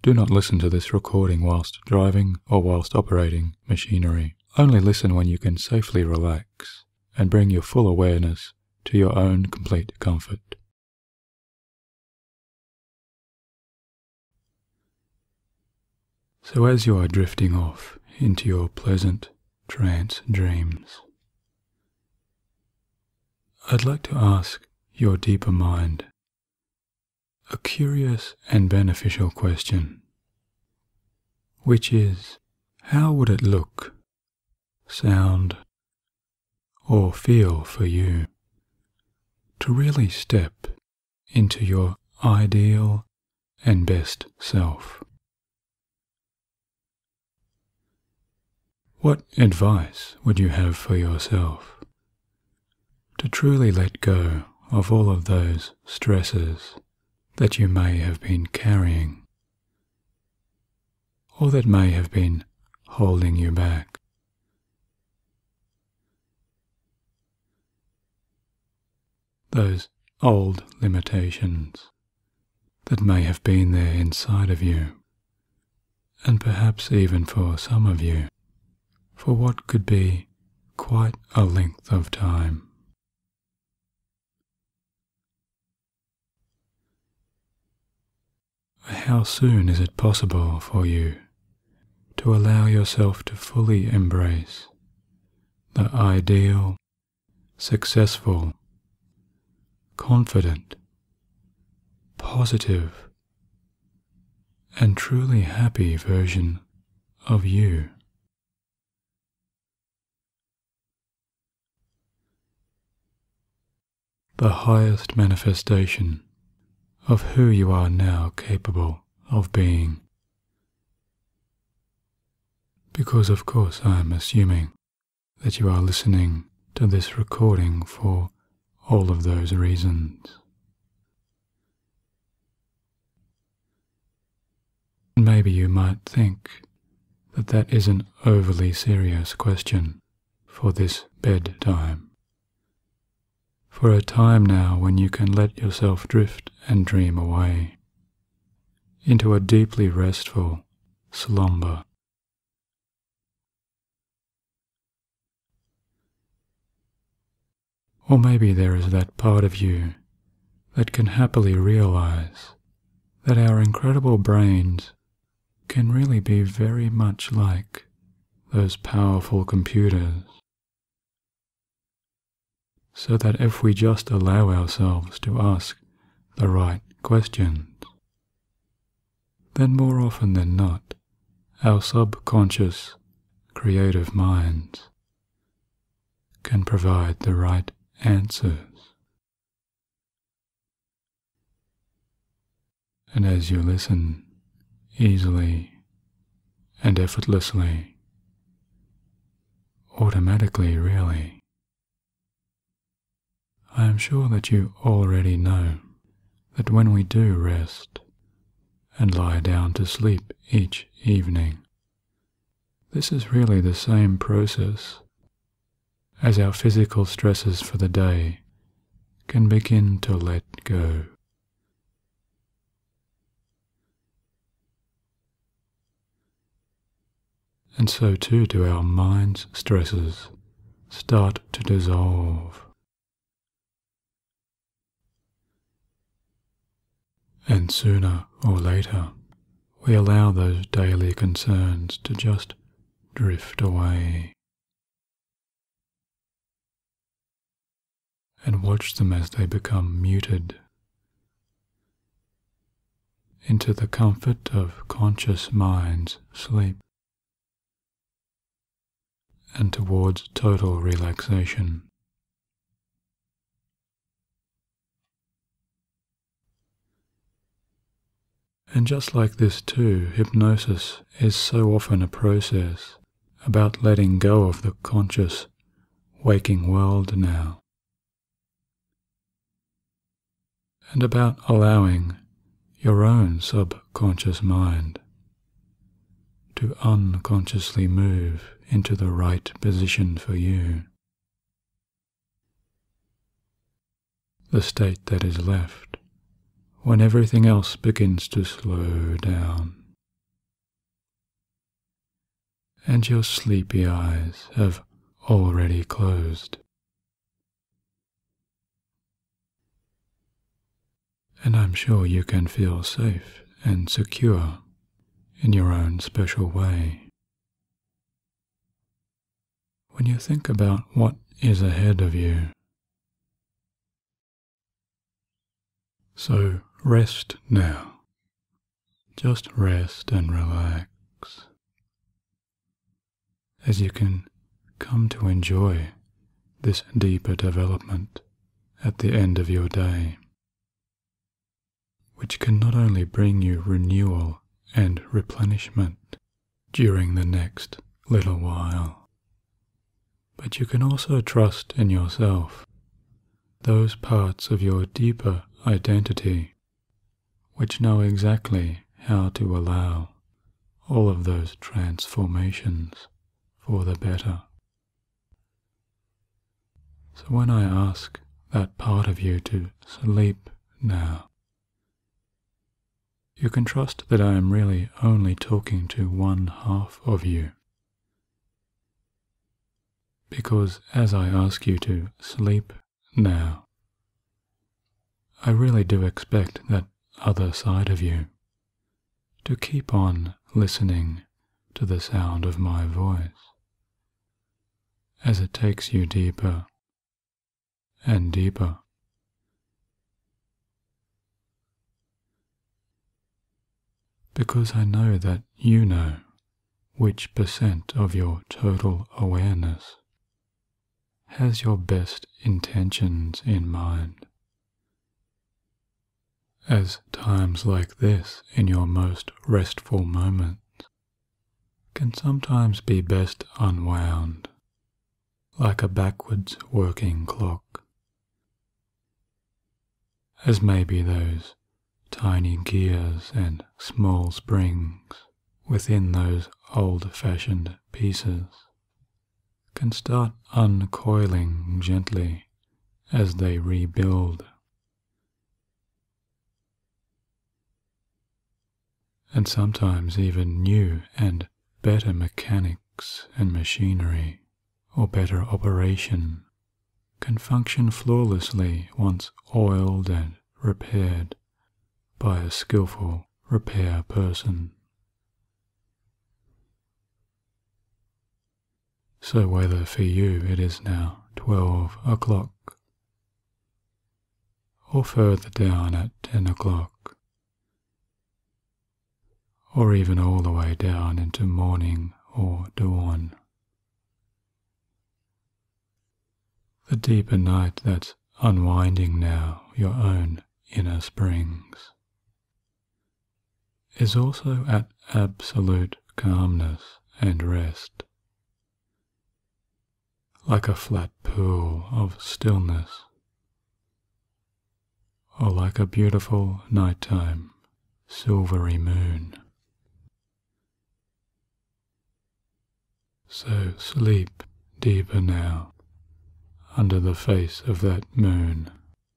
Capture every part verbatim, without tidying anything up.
Do not listen to this recording whilst driving or whilst operating machinery. Only listen when you can safely relax and bring your full awareness to your own complete comfort. So as you are drifting off into your pleasant trance dreams, I'd like to ask your deeper mind a curious and beneficial question, which is, how would it look, sound, or feel for you to really step into your ideal and best self? What advice would you have for yourself to truly let go of all of those stresses that you may have been carrying, or that may have been holding you back? Those old limitations that may have been there inside of you, and perhaps even for some of you, for what could be quite a length of time. How soon is it possible for you to allow yourself to fully embrace the ideal, successful, confident, positive, and truly happy version of you? The highest manifestation of who you are now capable of being. Because of course I am assuming that you are listening to this recording for all of those reasons. Maybe you might think that that is an overly serious question for this bedtime. For a time now when you can let yourself drift and dream away into a deeply restful slumber. Or maybe there is that part of you that can happily realize that our incredible brains can really be very much like those powerful computers, so that if we just allow ourselves to ask the right questions, then more often than not, our subconscious creative minds can provide the right answers. And as you listen easily and effortlessly, automatically really, I am sure that you already know that when we do rest and lie down to sleep each evening, this is really the same process as our physical stresses for the day can begin to let go. And so too do our mind's stresses start to dissolve. And sooner or later, we allow those daily concerns to just drift away and watch them as they become muted into the comfort of conscious mind's sleep and towards total relaxation. And just like this too, hypnosis is so often a process about letting go of the conscious, waking world now, and about allowing your own subconscious mind to unconsciously move into the right position for you, the state that is left when everything else begins to slow down. and your sleepy eyes have already closed. And I'm sure you can feel safe and secure in your own special way. When you think about what is ahead of you. So rest now. Just rest and relax as you can come to enjoy this deeper development at the end of your day, which can not only bring you renewal and replenishment during the next little while, but you can also trust in yourself, those parts of your deeper identity which know exactly how to allow all of those transformations for the better. So when I ask that part of you to sleep now, you can trust that I am really only talking to one half of you. Because as I ask you to sleep now, I really do expect that other side of you to keep on listening to the sound of my voice as it takes you deeper and deeper. Because I know that you know which percent of your total awareness has your best intentions in mind. As times like this in your most restful moments can sometimes be best unwound, like a backwards working clock, as maybe those tiny gears and small springs within those old-fashioned pieces can start uncoiling gently as they rebuild. And sometimes even new and better mechanics and machinery or better operation can function flawlessly once oiled and repaired by a skillful repair person. So whether for you it is now twelve o'clock, or further down at ten o'clock, or even all the way down into morning or dawn, the deeper night that's unwinding now your own inner springs is also at absolute calmness and rest, like a flat pool of stillness, or like a beautiful nighttime silvery moon. So sleep deeper now under the face of that moon.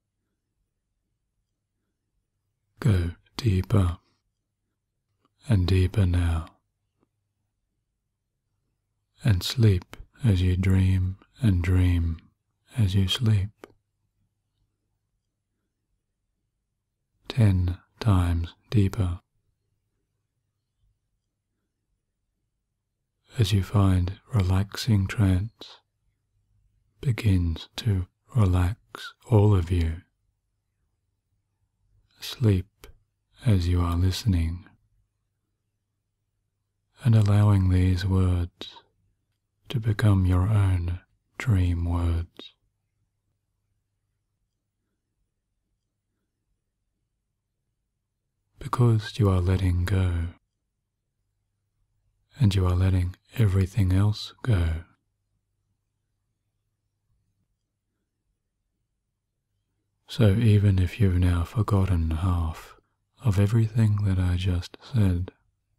Go deeper and deeper now, and sleep as you dream and dream as you sleep. Ten times deeper as you find relaxing trance begins to relax all of you. Sleep as you are listening and allowing these words to become your own dream words. Because you are letting go, and you are letting everything else go. So even if you've now forgotten half of everything that I just said,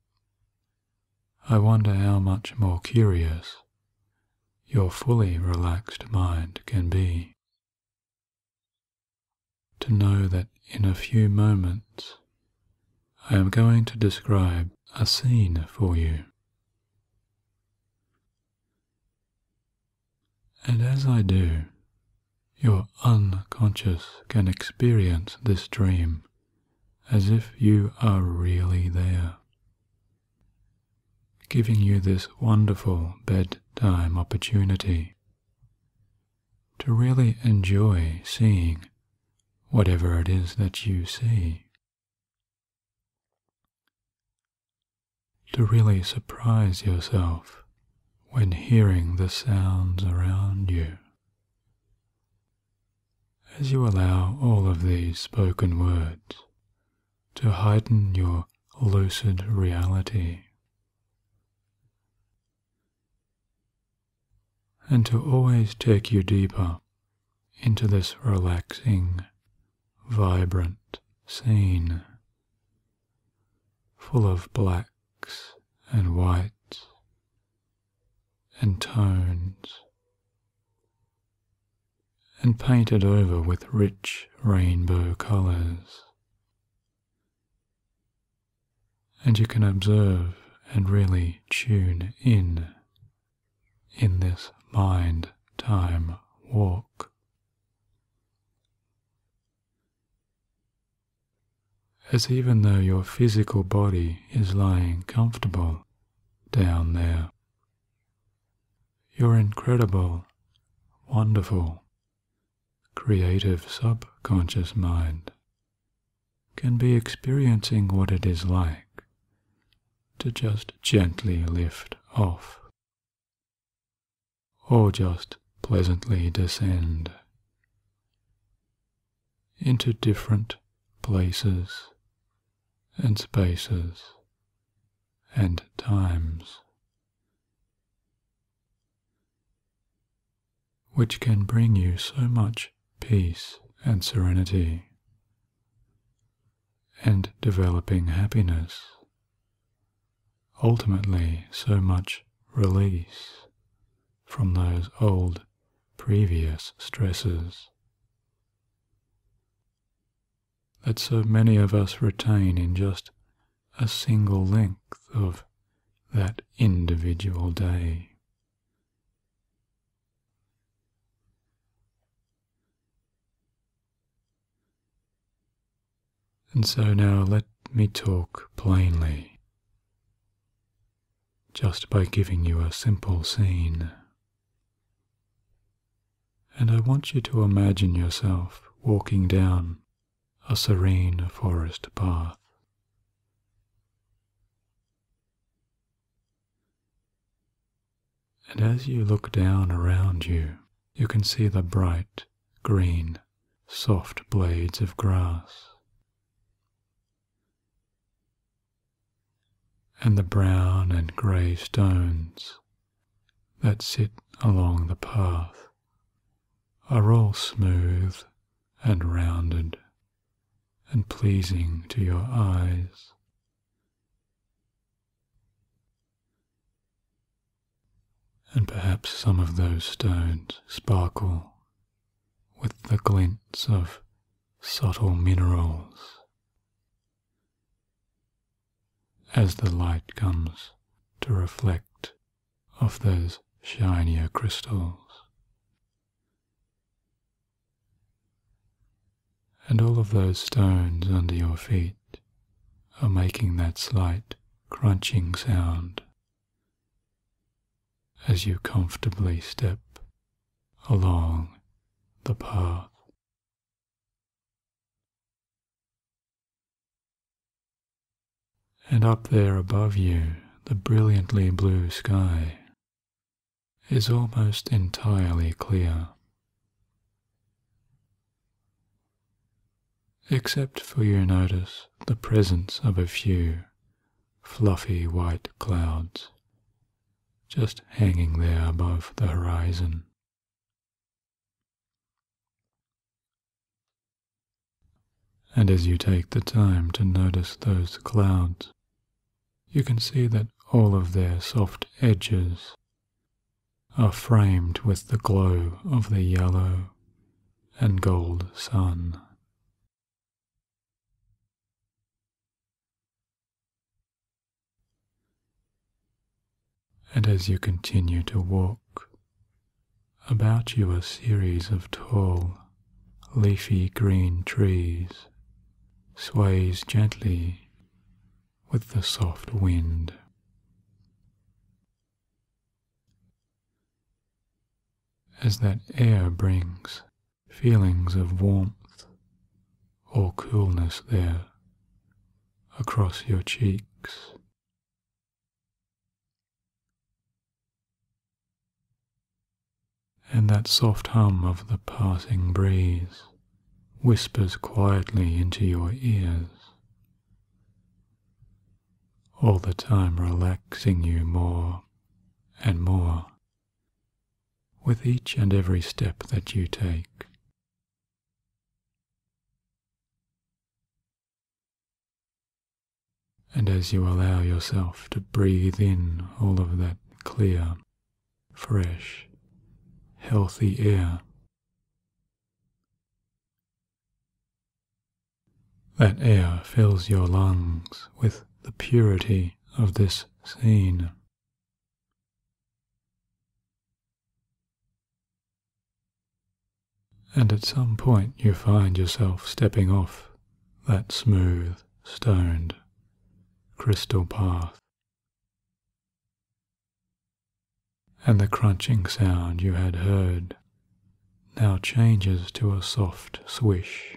I wonder how much more curious your fully relaxed mind can be to know that in a few moments I am going to describe a scene for you, And as I do, your unconscious can experience this dream as if you are really there, giving you this wonderful bedtime opportunity to really enjoy seeing whatever it is that you see, to really surprise yourself when hearing the sounds around you. As you allow all of these spoken words to heighten your lucid reality and to always take you deeper into this relaxing, vibrant scene full of blacks and whites and tones, and painted over with rich rainbow colours. And you can observe and really tune in in this mind-time walk. As even though your physical body is lying comfortable down there, your incredible, wonderful, creative subconscious mind can be experiencing what it is like to just gently lift off, or just pleasantly descend into different places and spaces and times, which can bring you so much peace and serenity and developing happiness, ultimately so much release from those old previous stresses that so many of us retain in just a single length of that individual day. And so now let me talk plainly, just by giving you a simple scene. And I want you to imagine yourself walking down a serene forest path. And as you look down around you, you can see the bright, green, soft blades of grass, and the brown and grey stones that sit along the path are all smooth and rounded and pleasing to your eyes. And perhaps some of those stones sparkle with the glints of subtle minerals as the light comes to reflect off those shinier crystals. And all of those stones under your feet are making that slight crunching sound as you comfortably step along the path. And up there above you, the brilliantly blue sky is almost entirely clear, except for you notice the presence of a few fluffy white clouds just hanging there above the horizon. And as you take the time to notice those clouds, you can see that all of their soft edges are framed with the glow of the yellow and gold sun. And as you continue to walk About you a series of tall, leafy green trees sways gently with the soft wind. As that air brings feelings of warmth or coolness there across your cheeks. And that soft hum of the passing breeze whispers quietly into your ears, all the time relaxing you more and more with each and every step that you take. And as you allow yourself to breathe in all of that clear, fresh, healthy air, that air fills your lungs with the purity of this scene. And at some point you find yourself stepping off that smooth, stoned, crystal path. And the crunching sound you had heard now changes to a soft swish,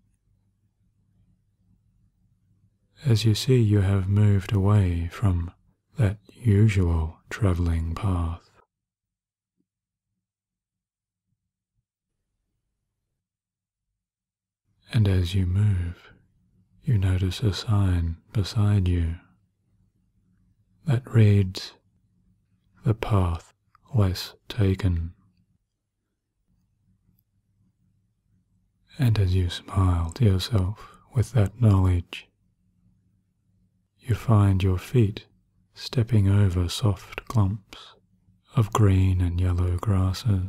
as you see you have moved away from that usual travelling path. And as you move, you notice a sign beside you that reads, "The path less taken." And as you smile to yourself with that knowledge, you find your feet stepping over soft clumps of green and yellow grasses.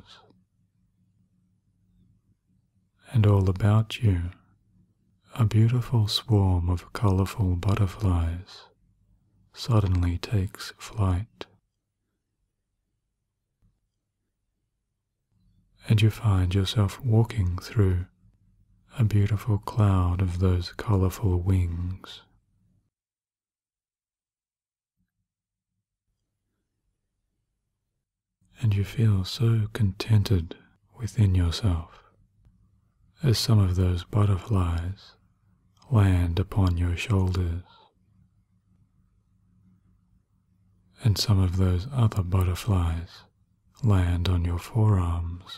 And all about you, a beautiful swarm of colourful butterflies suddenly takes flight. And you find yourself walking through a beautiful cloud of those colourful wings. And you feel so contented within yourself as some of those butterflies land upon your shoulders, and some of those other butterflies land on your forearms.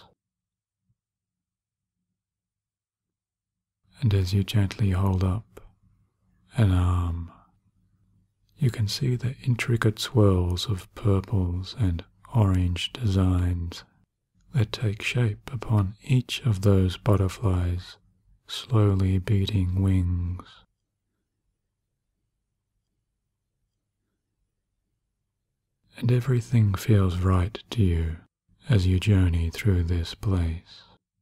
And as you gently hold up an arm, you can see the intricate swirls of purples and orange designs that take shape upon each of those butterflies' slowly beating wings. And everything feels right to you as you journey through this place.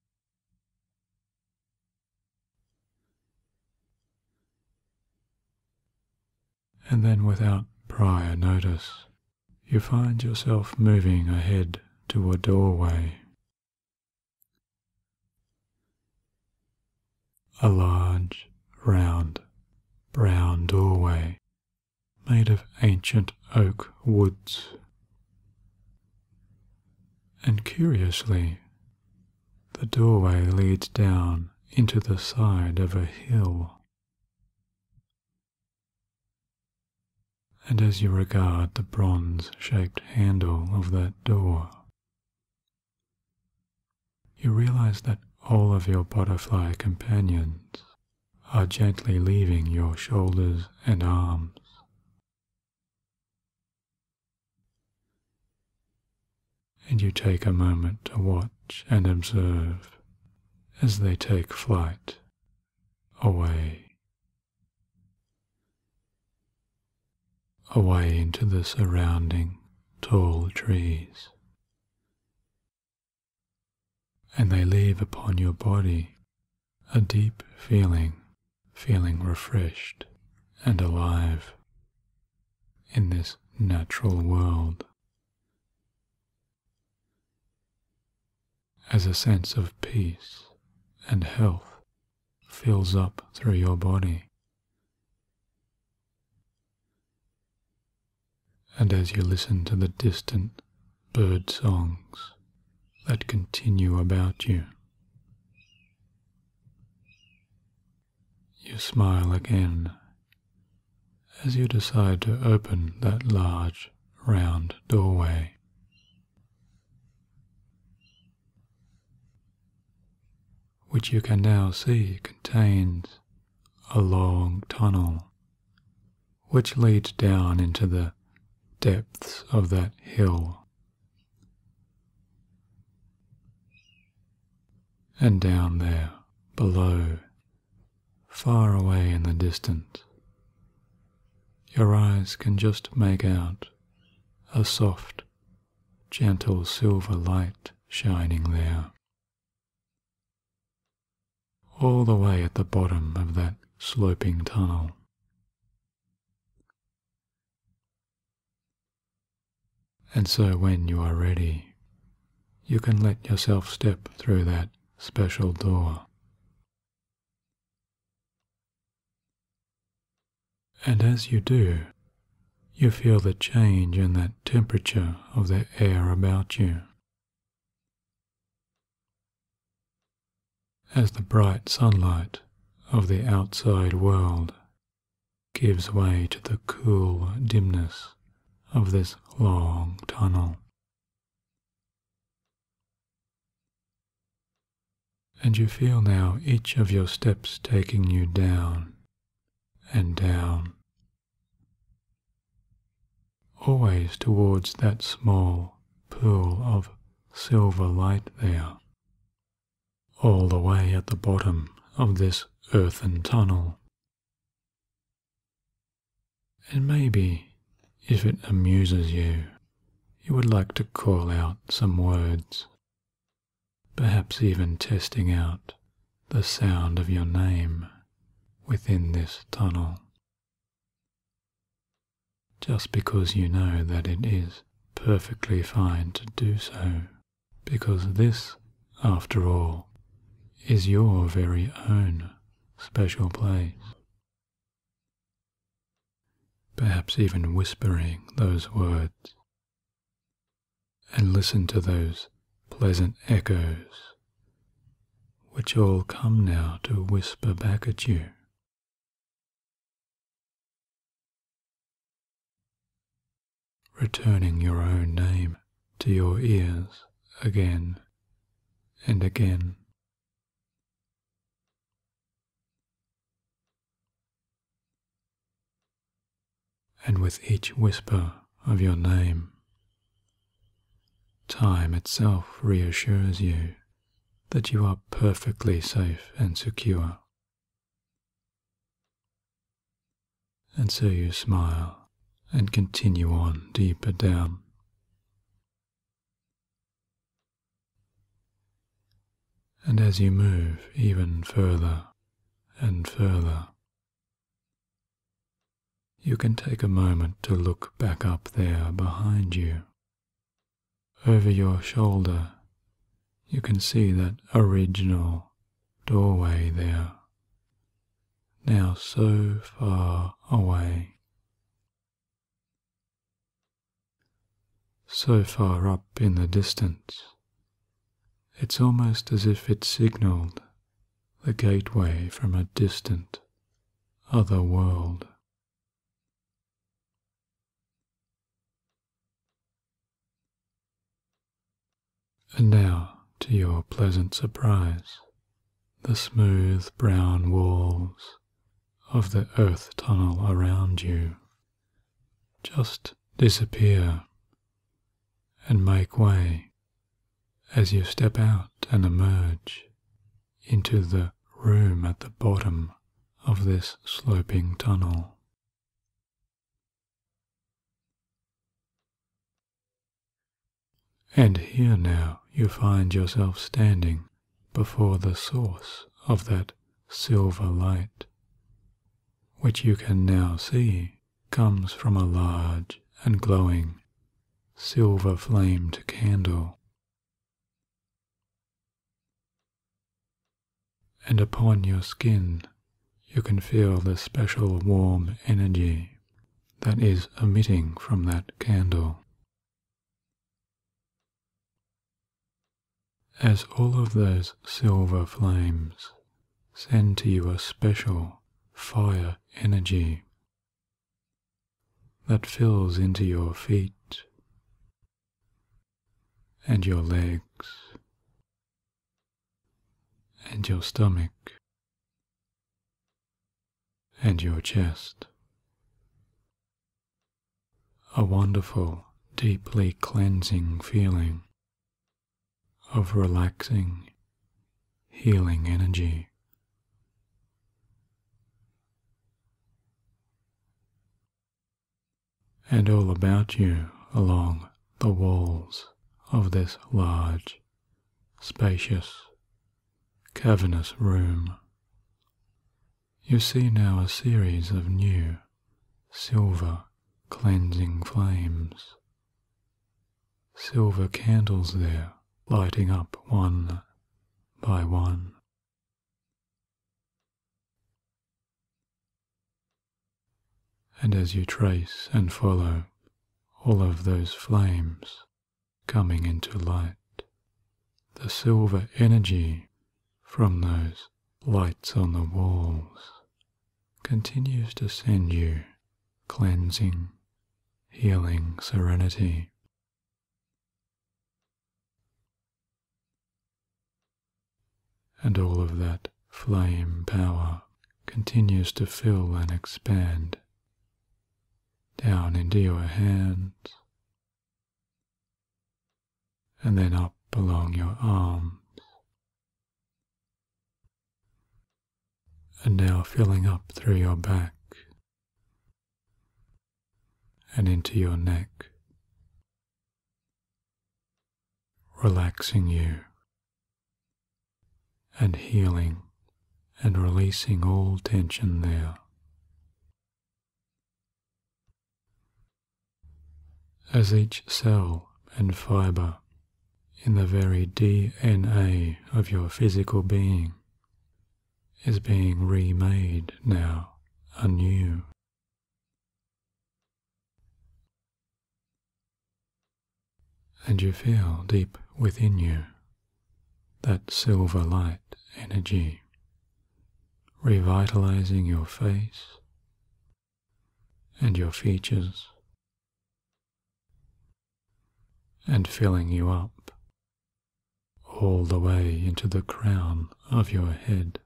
And then without prior notice, you find yourself moving ahead to a doorway. A large, round, brown doorway made of ancient oak woods. And curiously, the doorway leads down into the side of a hill. And as you regard the bronze-shaped handle of that door, you realize that all of your butterfly companions are gently leaving your shoulders and arms. And you take a moment to watch and observe as they take flight away, away into the surrounding tall trees. And they leave upon your body a deep feeling, feeling refreshed and alive in this natural world. as a sense of peace and health fills up through your body. And as you listen to the distant bird songs that continue about you, you smile again as you decide to open that large round doorway. Which you can now see contains a long tunnel which leads down into the depths of that hill. And down there, below, far away in the distance, your eyes can just make out a soft, gentle silver light shining there. All the way at the bottom of that sloping tunnel. And so when you are ready, you can let yourself step through that special door. And as you do, you feel the change in that temperature of the air about you. As the bright sunlight of the outside world gives way to the cool dimness of this long tunnel. And you feel now each of your steps taking you down and down, always towards that small pool of silver light there, all the way at the bottom of this earthen tunnel. And maybe, if it amuses you, you would like to call out some words, perhaps even testing out the sound of your name within this tunnel, just because you know that it is perfectly fine to do so, because this, after all, is your very own special place. Perhaps even whispering those words, and listen to those pleasant echoes, which all come now to whisper back at you. Returning your own name to your ears again and again. And with each whisper of your name, time itself reassures you that you are perfectly safe and secure. And so you smile and continue on deeper down. And as you move even further and further, you can take a moment to look back up there behind you. Over your shoulder, you can see that original doorway there, now so far away, so far up in the distance. It's almost as if it signaled the gateway from a distant other world. And now, to your pleasant surprise, the smooth brown walls of the earth tunnel around you just disappear and make way as you step out and emerge into the room at the bottom of this sloping tunnel. And here now you find yourself standing before the source of that silver light, which you can now see comes from a large and glowing silver flamed candle. and upon your skin you can feel the special warm energy that is emitting from that candle. As all of those silver flames send to you a special fire energy that fills into your feet and your legs and your stomach and your chest. A wonderful, deeply cleansing feeling of relaxing, healing energy. And all about you along the walls of this large, spacious, cavernous room, you see now a series of new, silver, cleansing flames. Silver candles there, lighting up one by one. And as you trace and follow all of those flames coming into light, the silver energy from those lights on the walls continues to send you cleansing, healing serenity. And all of that flame power continues to fill and expand down into your hands and then up along your arms, and now filling up through your back and into your neck, relaxing you and healing and releasing all tension there. As each cell and fibre in the very D N A of your physical being is being remade now anew. And you feel deep within you that silver light energy revitalizing your face and your features and filling you up all the way into the crown of your head.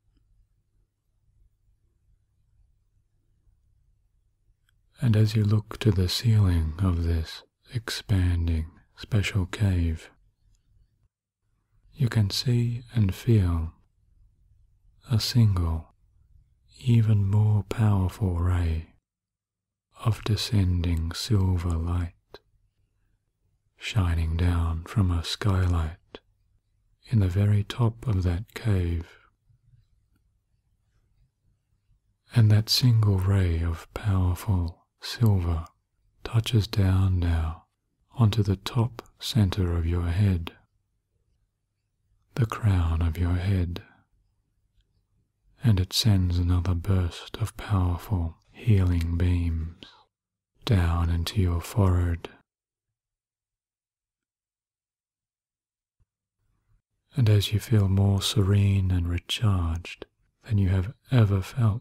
And as you look to the ceiling of this expanding special cave, you can see and feel a single, even more powerful ray of descending silver light shining down from a skylight in the very top of that cave. And that single ray of powerful silver touches down now onto the top center of your head, the crown of your head, and it sends another burst of powerful healing beams down into your forehead. And as you feel more serene and recharged than you have ever felt,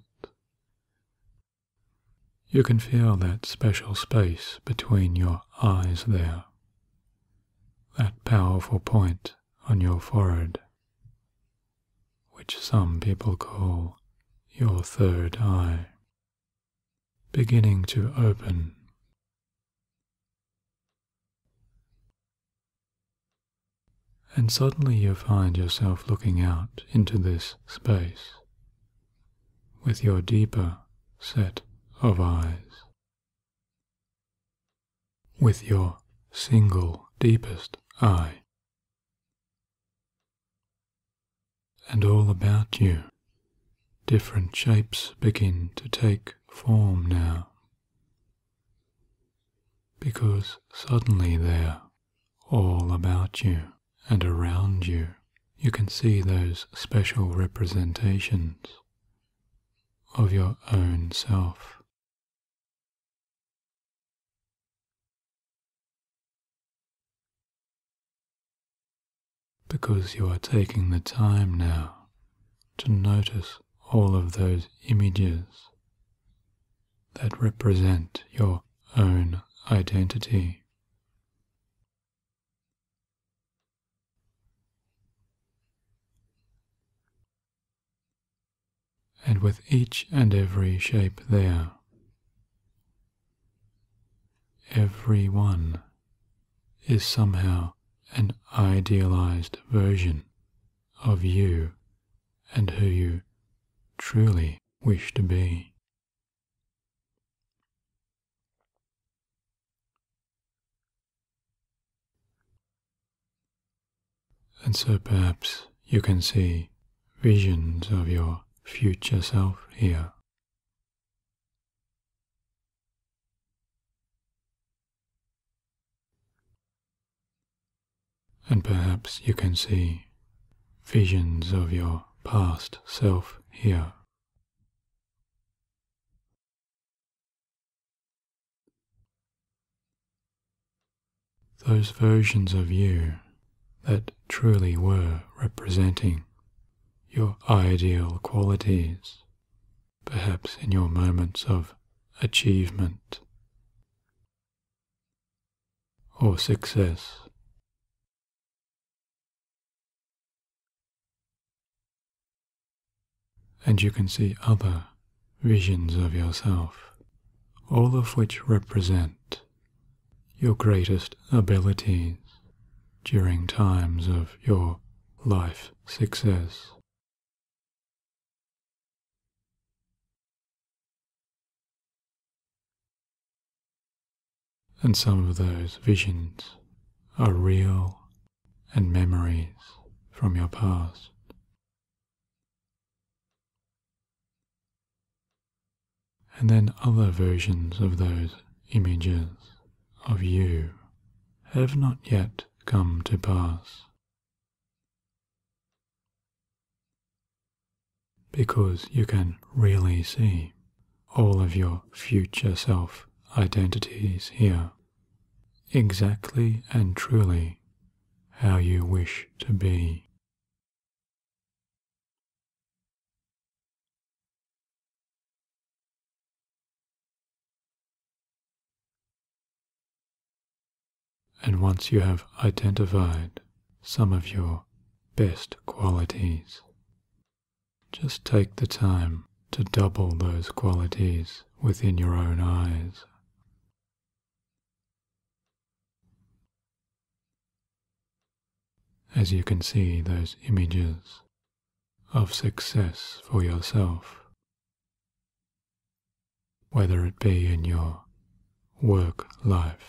you can feel that special space between your eyes there, that powerful point on your forehead, which some people call your third eye, beginning to open. And suddenly you find yourself looking out into this space with your deeper set of eyes, with your single deepest eye. And all about you, different shapes begin to take form now, because suddenly there, all about you and around you, you can see those special representations of your own self. Because you are taking the time now to notice all of those images that represent your own identity. And with each and every shape there, every one is somehow an idealized version of you and who you truly wish to be. And so perhaps you can see visions of your future self here. And perhaps you can see visions of your past self here. Those versions of you that truly were representing your ideal qualities, perhaps in your moments of achievement or success. And you can see other visions of yourself, all of which represent your greatest abilities during times of your life success. And some of those visions are real and memories from your past. And then other versions of those images of you have not yet come to pass, because you can really see all of your future self identities here, exactly and truly how you wish to be. And once you have identified some of your best qualities, just take the time to double those qualities within your own eyes. As you can see those images of success for yourself, whether it be in your work life,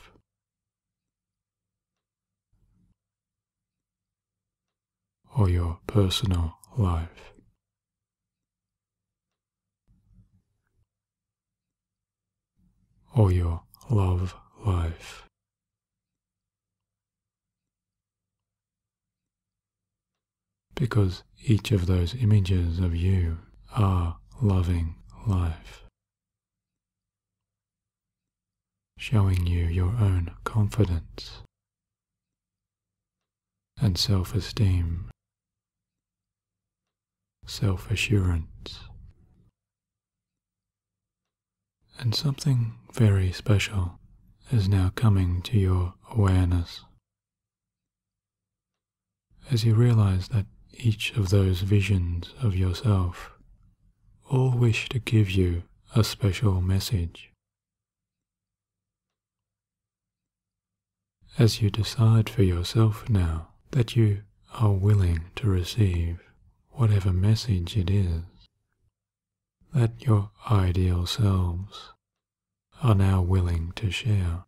or your personal life, or your love life. Because each of those images of you are loving life, showing you your own confidence and self-esteem, self-assurance, and something very special is now coming to your awareness as you realize that each of those visions of yourself all wish to give you a special message. As you decide for yourself now that you are willing to receive whatever message it is that your ideal selves are now willing to share.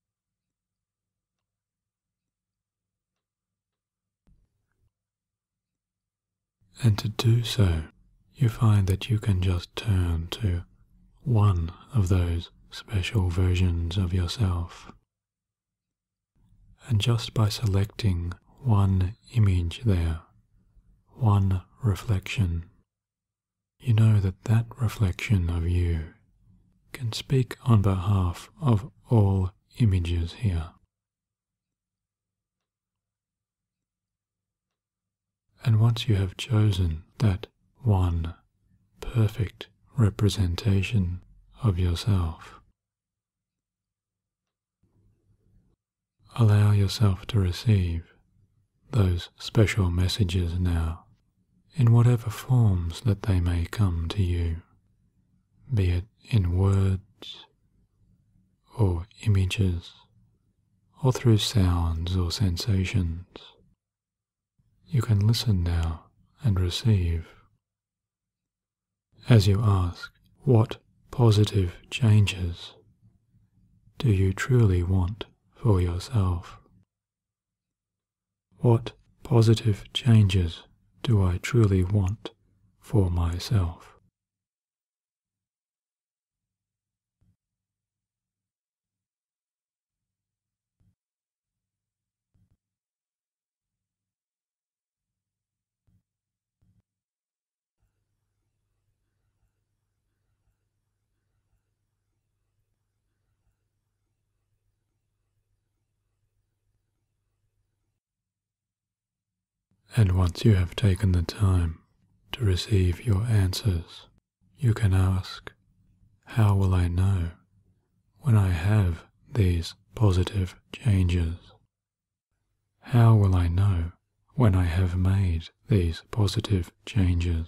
And to do so, you find that you can just turn to one of those special versions of yourself. And just by selecting one image there, one reflection, you know that that reflection of you can speak on behalf of all images here. And once you have chosen that one perfect representation of yourself, allow yourself to receive those special messages now, in whatever forms that they may come to you, be it in words or images or through sounds or sensations. You can listen now and receive. As you ask, what positive changes do you truly want for yourself? What positive changes do I truly want for myself? And once you have taken the time to receive your answers, you can ask, how will I know when I have these positive changes? How will I know when I have made these positive changes?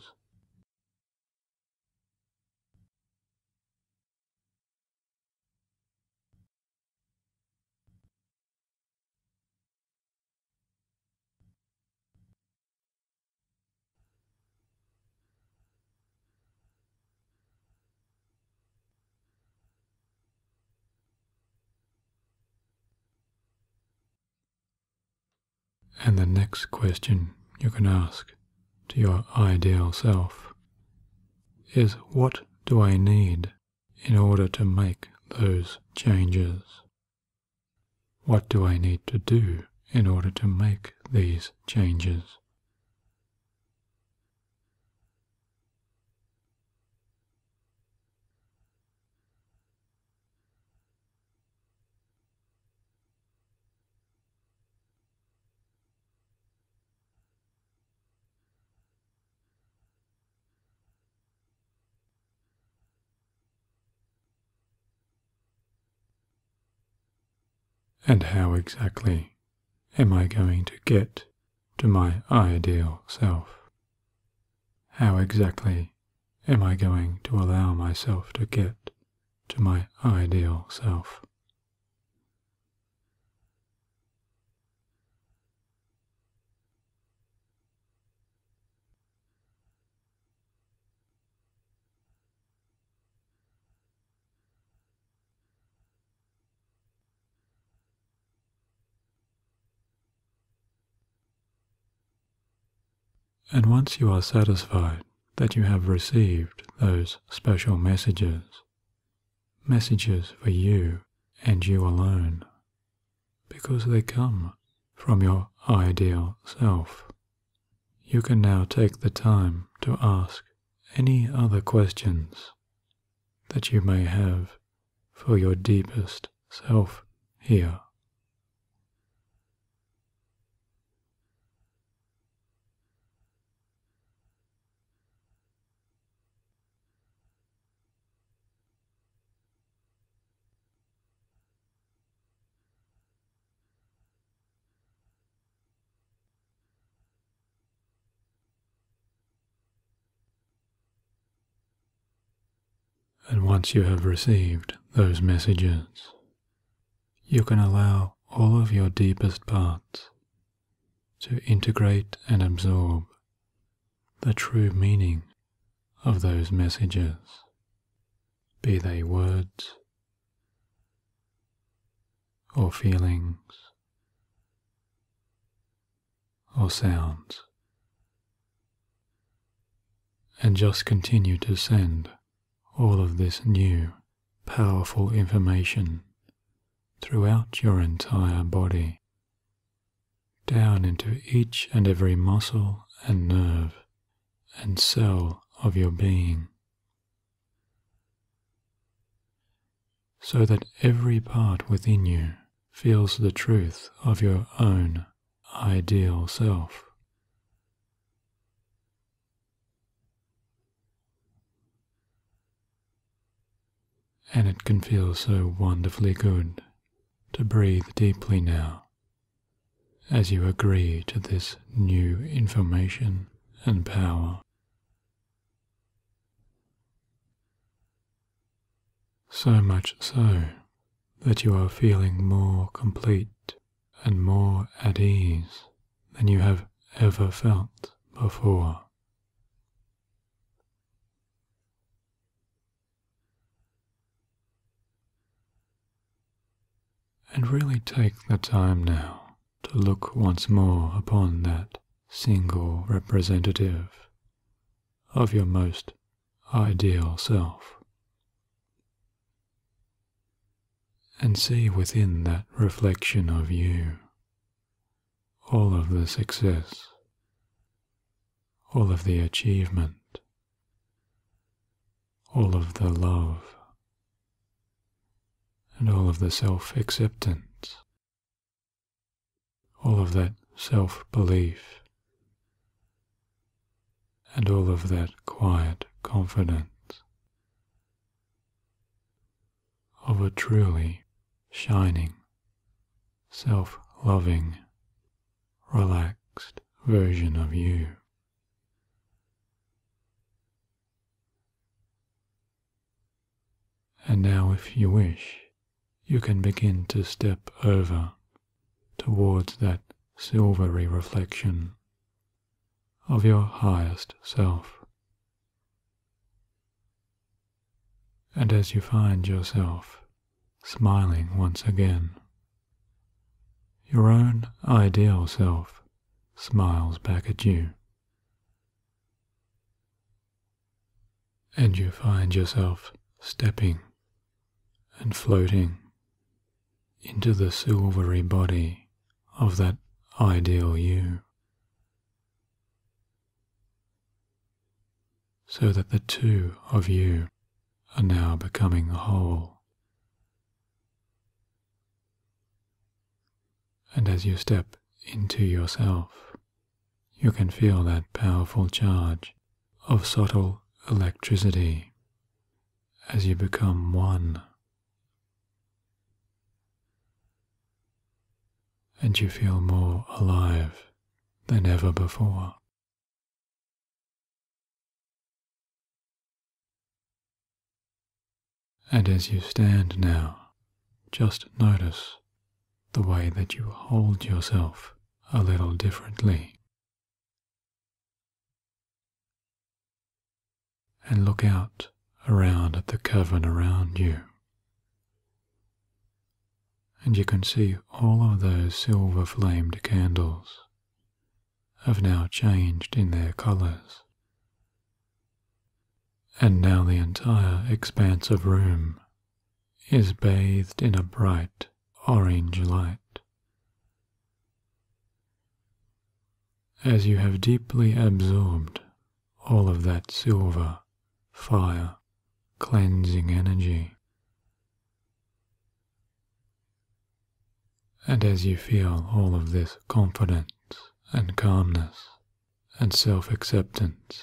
And the next question you can ask to your ideal self is, what do I need in order to make those changes? What do I need to do in order to make these changes? And how exactly am I going to get to my ideal self? How exactly am I going to allow myself to get to my ideal self? And once you are satisfied that you have received those special messages, messages for you and you alone, because they come from your ideal self, you can now take the time to ask any other questions that you may have for your deepest self here. And once you have received those messages, you can allow all of your deepest parts to integrate and absorb the true meaning of those messages, be they words or feelings or sounds, and just continue to send all of this new, powerful information throughout your entire body, down into each and every muscle and nerve and cell of your being, so that every part within you feels the truth of your own ideal self. And it can feel so wonderfully good to breathe deeply now as you agree to this new information and power. So much so that you are feeling more complete and more at ease than you have ever felt before. And really take the time now to look once more upon that single representative of your most ideal self, and see within that reflection of you all of the success, all of the achievement, all of the love, and all of the self-acceptance, all of that self-belief, and all of that quiet confidence of a truly shining, self-loving, relaxed version of you. And now, if you wish, you can begin to step over towards that silvery reflection of your highest self. And as you find yourself smiling once again, your own ideal self smiles back at you, and you find yourself stepping and floating into the silvery body of that ideal you, so that the two of you are now becoming whole. And as you step into yourself, you can feel that powerful charge of subtle electricity as you become one. And you feel more alive than ever before. And as you stand now, just notice the way that you hold yourself a little differently. And look out around at the cavern around you. And you can see all of those silver-flamed candles have now changed in their colours. And now the entire expanse of room is bathed in a bright orange light. As you have deeply absorbed all of that silver, fire, cleansing energy, and as you feel all of this confidence and calmness and self-acceptance,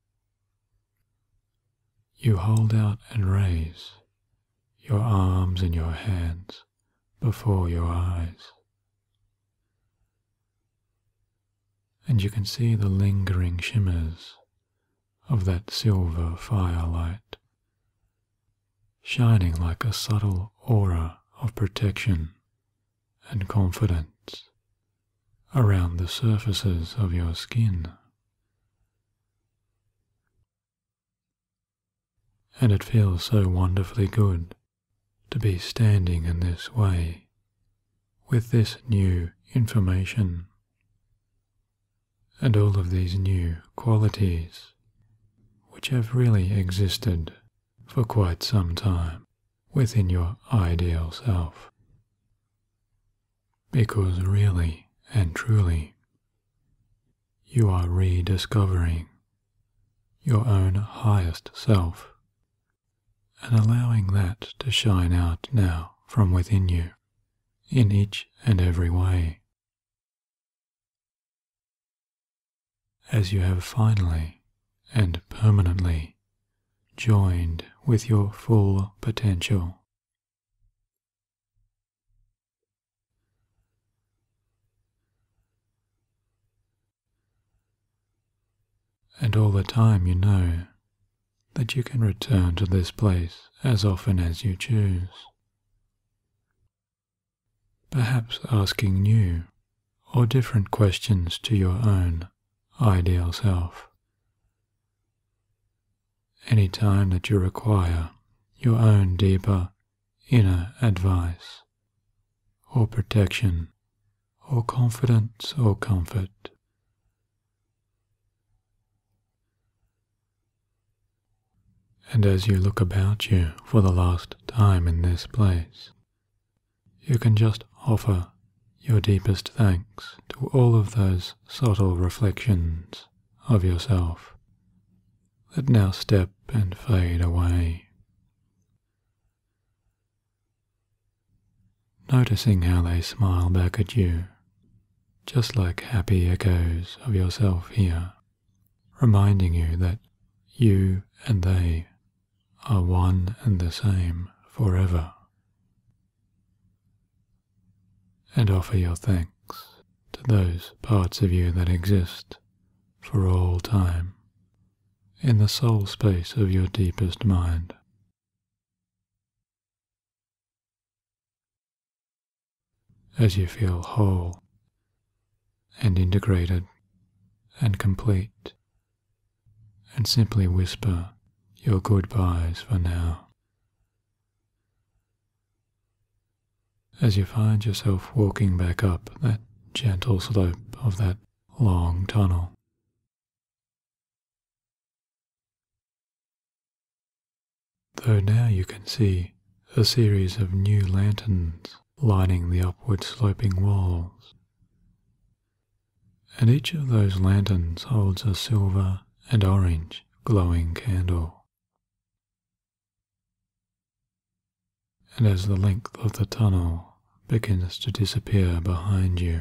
you hold out and raise your arms and your hands before your eyes, and you can see the lingering shimmers of that silver firelight, shining like a subtle aura of protection and confidence around the surfaces of your skin. And it feels so wonderfully good to be standing in this way with this new information and all of these new qualities which have really existed for quite some time within your ideal self. Because really and truly, you are rediscovering your own highest self and allowing that to shine out now from within you in each and every way. As you have finally and permanently joined with your full potential. And all the time you know that you can return to this place as often as you choose. Perhaps asking new or different questions to your own ideal self. Any time that you require your own deeper inner advice or protection or confidence or comfort. And as you look about you for the last time in this place, you can just offer your deepest thanks to all of those subtle reflections of yourself that now step and fade away. Noticing how they smile back at you, just like happy echoes of yourself here, reminding you that you and they are one and the same forever. And offer your thanks to those parts of you that exist for all time in the soul space of your deepest mind. As you feel whole and integrated and complete, and simply whisper your goodbyes for now. As you find yourself walking back up that gentle slope of that long tunnel. Though now you can see a series of new lanterns lining the upward sloping walls, and each of those lanterns holds a silver and orange glowing candle. And as the length of the tunnel begins to disappear behind you,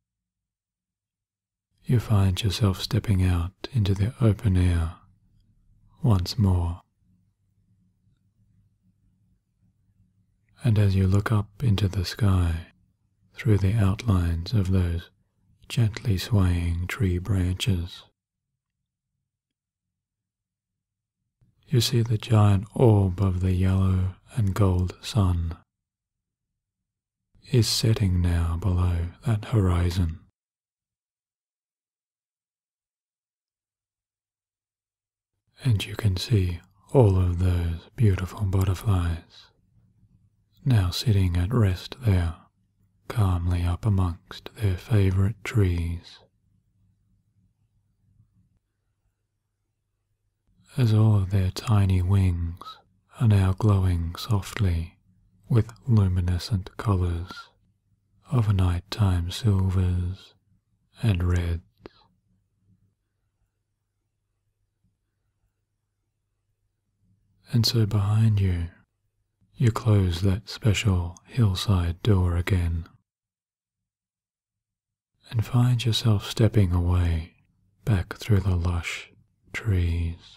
you find yourself stepping out into the open air once more. And as you look up into the sky through the outlines of those gently swaying tree branches, you see the giant orb of the yellow and gold sun is setting now below that horizon. And you can see all of those beautiful butterflies now sitting at rest there, calmly up amongst their favourite trees. As all of their tiny wings are now glowing softly with luminescent colours of nighttime silvers and reds. And so behind you, you close that special hillside door again and find yourself stepping away back through the lush trees.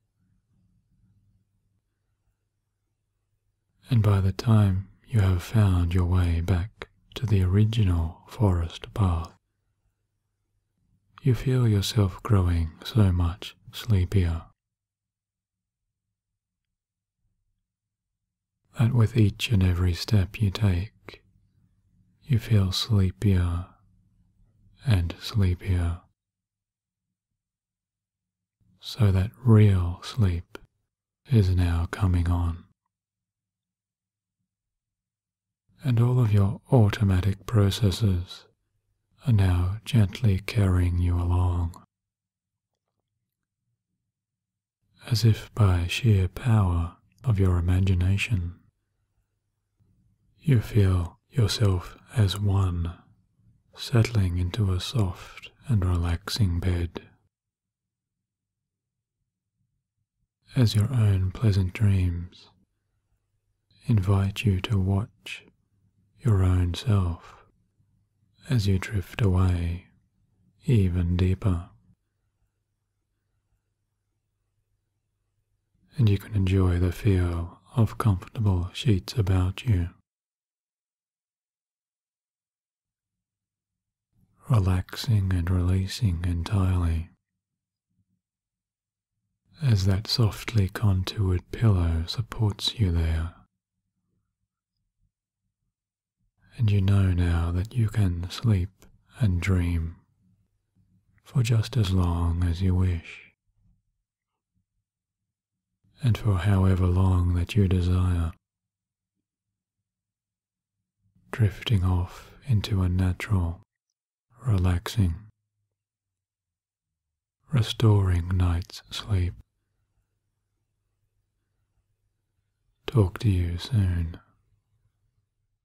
And by the time you have found your way back to the original forest path, you feel yourself growing so much sleepier, that with each and every step you take, you feel sleepier and sleepier, so that real sleep is now coming on. And all of your automatic processes are now gently carrying you along, as if by sheer power of your imagination, you feel yourself as one, settling into a soft and relaxing bed. As your own pleasant dreams invite you to watch your own self as you drift away even deeper. And you can enjoy the feel of comfortable sheets about you, relaxing and releasing entirely as that softly contoured pillow supports you there. And you know now that you can sleep and dream for just as long as you wish, and for however long that you desire, drifting off into a natural, relaxing, restoring night's sleep. Talk to you soon.